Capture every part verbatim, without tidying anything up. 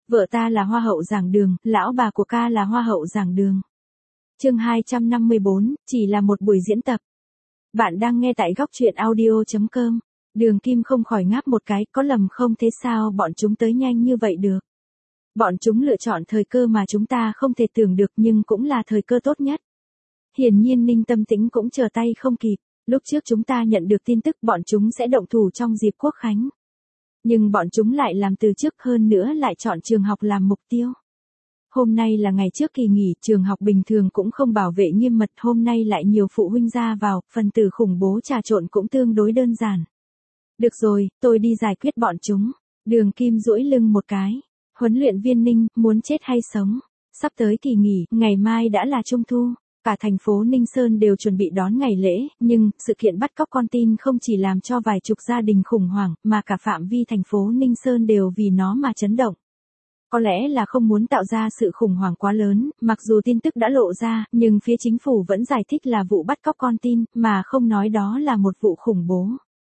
Vợ ta là hoa hậu giảng đường, lão bà của ca là hoa hậu giảng đường. Chương hai trăm năm mươi bốn, chỉ là một buổi diễn tập. Bạn đang nghe tại góc truyện audio chấm com. Đường Kim không khỏi ngáp một cái, có lầm không thế sao bọn chúng tới nhanh như vậy được. Bọn chúng lựa chọn thời cơ mà chúng ta không thể tưởng được nhưng cũng là thời cơ tốt nhất. Hiển nhiên Ninh Tâm Tĩnh cũng chờ tay không kịp, lúc trước chúng ta nhận được tin tức bọn chúng sẽ động thủ trong dịp Quốc Khánh. Nhưng bọn chúng lại làm từ trước, hơn nữa lại chọn trường học làm mục tiêu. Hôm nay là ngày trước kỳ nghỉ, trường học bình thường cũng không bảo vệ nghiêm mật, hôm nay lại nhiều phụ huynh ra vào, phần tử khủng bố trà trộn cũng tương đối đơn giản. Được rồi, tôi đi giải quyết bọn chúng. Đường Kim duỗi lưng một cái. Huấn luyện viên Ninh, muốn chết hay sống? Sắp tới kỳ nghỉ, ngày mai đã là Trung thu. Cả thành phố Ninh Sơn đều chuẩn bị đón ngày lễ, nhưng sự kiện bắt cóc con tin không chỉ làm cho vài chục gia đình khủng hoảng, mà cả phạm vi thành phố Ninh Sơn đều vì nó mà chấn động. Có lẽ là không muốn tạo ra sự khủng hoảng quá lớn, mặc dù tin tức đã lộ ra, nhưng phía chính phủ vẫn giải thích là vụ bắt cóc con tin, mà không nói đó là một vụ khủng bố.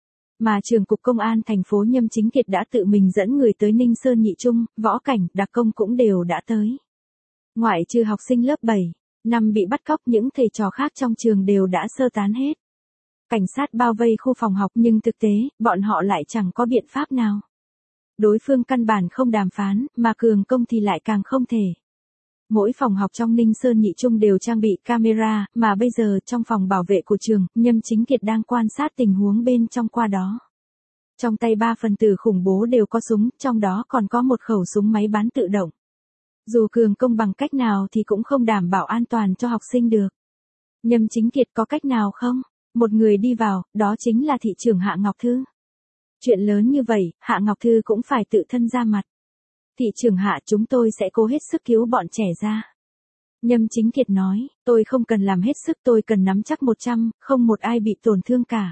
Mà Trưởng cục Công an thành phố Nhâm Chính Kiệt đã tự mình dẫn người tới Ninh Sơn Nhị Trung, Võ Cảnh, Đặc Công cũng đều đã tới. Ngoại trừ học sinh lớp bảy, năm bị bắt cóc, những thầy trò khác trong trường đều đã sơ tán hết. Cảnh sát bao vây khu phòng học nhưng thực tế, bọn họ lại chẳng có biện pháp nào. Đối phương căn bản không đàm phán, mà cường công thì lại càng không thể. Mỗi phòng học trong Ninh Sơn Nhị Trung đều trang bị camera, mà bây giờ trong phòng bảo vệ của trường, Nhâm Chính Kiệt đang quan sát tình huống bên trong qua đó. Trong tay ba phần tử khủng bố đều có súng, trong đó còn có một khẩu súng máy bắn tự động. Dù cường công bằng cách nào thì cũng không đảm bảo an toàn cho học sinh được. Nhâm Chính Kiệt có cách nào không? Một người đi vào, đó chính là thị trưởng Hạ Ngọc Thư. Chuyện lớn như vậy, Hạ Ngọc Thư cũng phải tự thân ra mặt. Thị trưởng Hạ, chúng tôi sẽ cố hết sức cứu bọn trẻ ra. Nhâm Chính Kiệt nói, tôi không cần làm hết sức, tôi cần nắm chắc một trăm, không một ai bị tổn thương cả.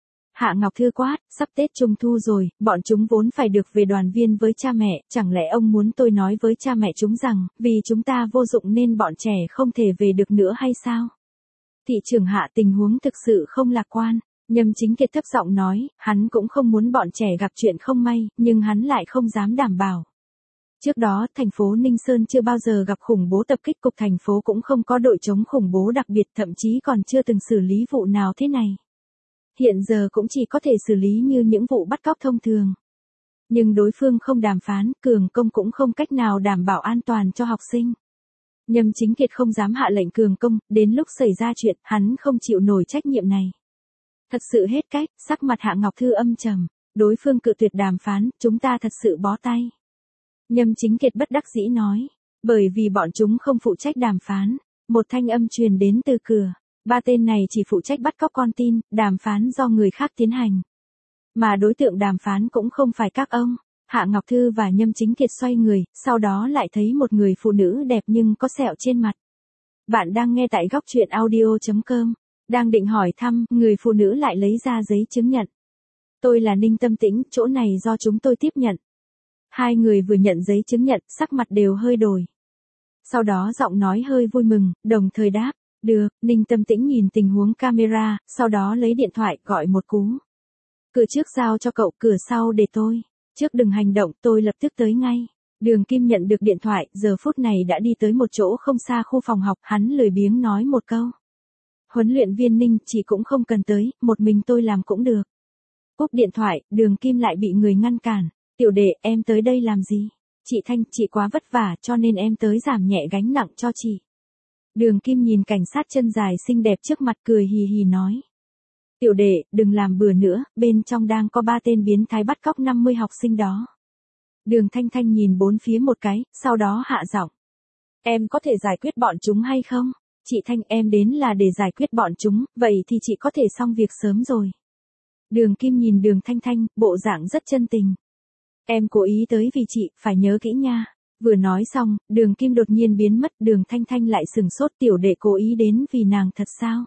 Hạ Ngọc Thư quát, sắp Tết Trung thu rồi, bọn chúng vốn phải được về đoàn viên với cha mẹ, chẳng lẽ ông muốn tôi nói với cha mẹ chúng rằng, vì chúng ta vô dụng nên bọn trẻ không thể về được nữa hay sao? Thị trưởng Hạ, tình huống thực sự không lạc quan. Nhâm Chính Kiệt thấp giọng nói, hắn cũng không muốn bọn trẻ gặp chuyện không may, nhưng hắn lại không dám đảm bảo. Trước đó, thành phố Ninh Sơn chưa bao giờ gặp khủng bố tập kích, cục thành phố cũng không có đội chống khủng bố đặc biệt, thậm chí còn chưa từng xử lý vụ nào thế này. Hiện giờ cũng chỉ có thể xử lý như những vụ bắt cóc thông thường. Nhưng đối phương không đàm phán, cường công cũng không cách nào đảm bảo an toàn cho học sinh. Nhâm Chính Kiệt không dám hạ lệnh cường công, đến lúc xảy ra chuyện, hắn không chịu nổi trách nhiệm này. Thật sự hết cách, sắc mặt Hạ Ngọc Thư âm trầm, đối phương cự tuyệt đàm phán, chúng ta thật sự bó tay. Nhâm Chính Kiệt bất đắc dĩ nói, bởi vì bọn chúng không phụ trách đàm phán. Một thanh âm truyền đến từ cửa, ba tên này chỉ phụ trách bắt cóc con tin, đàm phán do người khác tiến hành. Mà đối tượng đàm phán cũng không phải các ông. Hạ Ngọc Thư và Nhâm Chính Kiệt xoay người, sau đó lại thấy một người phụ nữ đẹp nhưng có sẹo trên mặt. Bạn đang nghe tại góc truyện audio chấm com. Đang định hỏi thăm, người phụ nữ lại lấy ra giấy chứng nhận. Tôi là Ninh Tâm Tĩnh, chỗ này do chúng tôi tiếp nhận. Hai người vừa nhận giấy chứng nhận, sắc mặt đều hơi đổi. Sau đó giọng nói hơi vui mừng, đồng thời đáp, được. Ninh Tâm Tĩnh nhìn tình huống camera, sau đó lấy điện thoại gọi một cú. Cửa trước giao cho cậu, cửa sau để tôi. Trước đừng hành động, tôi lập tức tới ngay. Đường Kim nhận được điện thoại, giờ phút này đã đi tới một chỗ không xa khu phòng học, hắn lười biếng nói một câu. Huấn luyện viên Ninh, chị cũng không cần tới, một mình tôi làm cũng được. Cúp điện thoại, Đường Kim lại bị người ngăn cản. Tiểu đệ, em tới đây làm gì? Chị Thanh, chị quá vất vả cho nên em tới giảm nhẹ gánh nặng cho chị. Đường Kim nhìn cảnh sát chân dài xinh đẹp trước mặt cười hì hì nói. Tiểu đệ, đừng làm bừa nữa, bên trong đang có ba tên biến thái bắt cóc năm mươi học sinh đó. Đường Thanh Thanh nhìn bốn phía một cái, sau đó hạ giọng. Em có thể giải quyết bọn chúng hay không? Chị Thanh, em đến là để giải quyết bọn chúng, vậy thì chị có thể xong việc sớm rồi. Đường Kim nhìn Đường Thanh Thanh, bộ dạng rất chân tình. Em cố ý tới vì chị, phải nhớ kỹ nha. Vừa nói xong, Đường Kim đột nhiên biến mất, Đường Thanh Thanh lại sừng sốt, tiểu đệ cố ý đến vì nàng thật sao?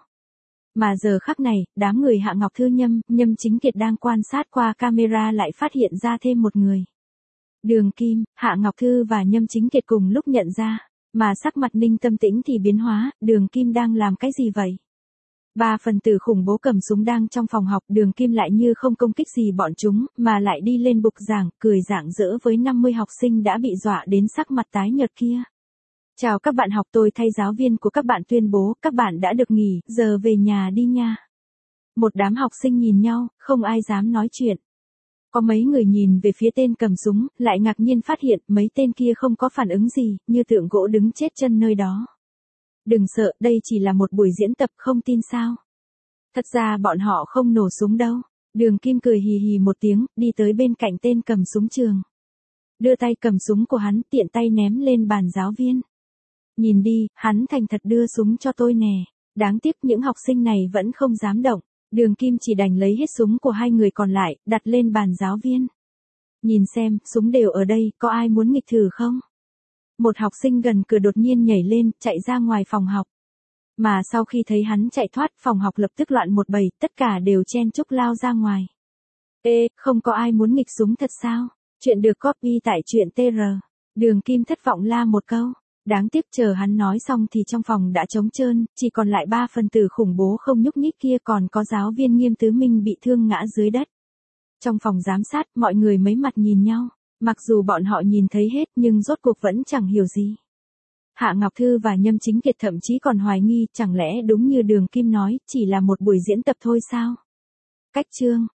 Mà giờ khắc này, đám người Hạ Ngọc Thư Nhâm, Nhâm Chính Kiệt đang quan sát qua camera lại phát hiện ra thêm một người. Đường Kim, Hạ Ngọc Thư và Nhâm Chính Kiệt cùng lúc nhận ra, mà sắc mặt Ninh Tâm Tĩnh thì biến hóa, Đường Kim đang làm cái gì vậy? Ba phần tử khủng bố cầm súng đang trong phòng học, Đường Kim lại như không công kích gì bọn chúng, mà lại đi lên bục giảng, cười rạng rỡ với năm mươi học sinh đã bị dọa đến sắc mặt tái nhợt kia. Chào các bạn học, tôi thay giáo viên của các bạn tuyên bố, các bạn đã được nghỉ, giờ về nhà đi nha. Một đám học sinh nhìn nhau, không ai dám nói chuyện. Có mấy người nhìn về phía tên cầm súng, lại ngạc nhiên phát hiện mấy tên kia không có phản ứng gì, như tượng gỗ đứng chết chân nơi đó. Đừng sợ, đây chỉ là một buổi diễn tập, không tin sao. Thật ra bọn họ không nổ súng đâu. Đường Kim cười hì hì một tiếng, đi tới bên cạnh tên cầm súng trường. Đưa tay cầm súng của hắn, tiện tay ném lên bàn giáo viên. Nhìn đi, hắn thành thật đưa súng cho tôi nè. Đáng tiếc những học sinh này vẫn không dám động. Đường Kim chỉ đành lấy hết súng của hai người còn lại, đặt lên bàn giáo viên. Nhìn xem, súng đều ở đây, có ai muốn nghịch thử không? Một học sinh gần cửa đột nhiên nhảy lên, chạy ra ngoài phòng học. Mà sau khi thấy hắn chạy thoát, phòng học lập tức loạn một bầy, tất cả đều chen chúc lao ra ngoài. Ê, không có ai muốn nghịch súng thật sao? Chuyện được copy tại truyện tê rờ. Đường Kim thất vọng la một câu. Đáng tiếc chờ hắn nói xong thì trong phòng đã trống trơn, chỉ còn lại ba phần tử khủng bố không nhúc nhích kia, còn có giáo viên Nghiêm Tứ Minh bị thương ngã dưới đất. Trong phòng giám sát, mọi người mấy mặt nhìn nhau. Mặc dù bọn họ nhìn thấy hết nhưng rốt cuộc vẫn chẳng hiểu gì. Hạ Ngọc Thư và Nhâm Chính Kiệt thậm chí còn hoài nghi, chẳng lẽ đúng như Đường Kim nói, chỉ là một buổi diễn tập thôi sao? Cách chương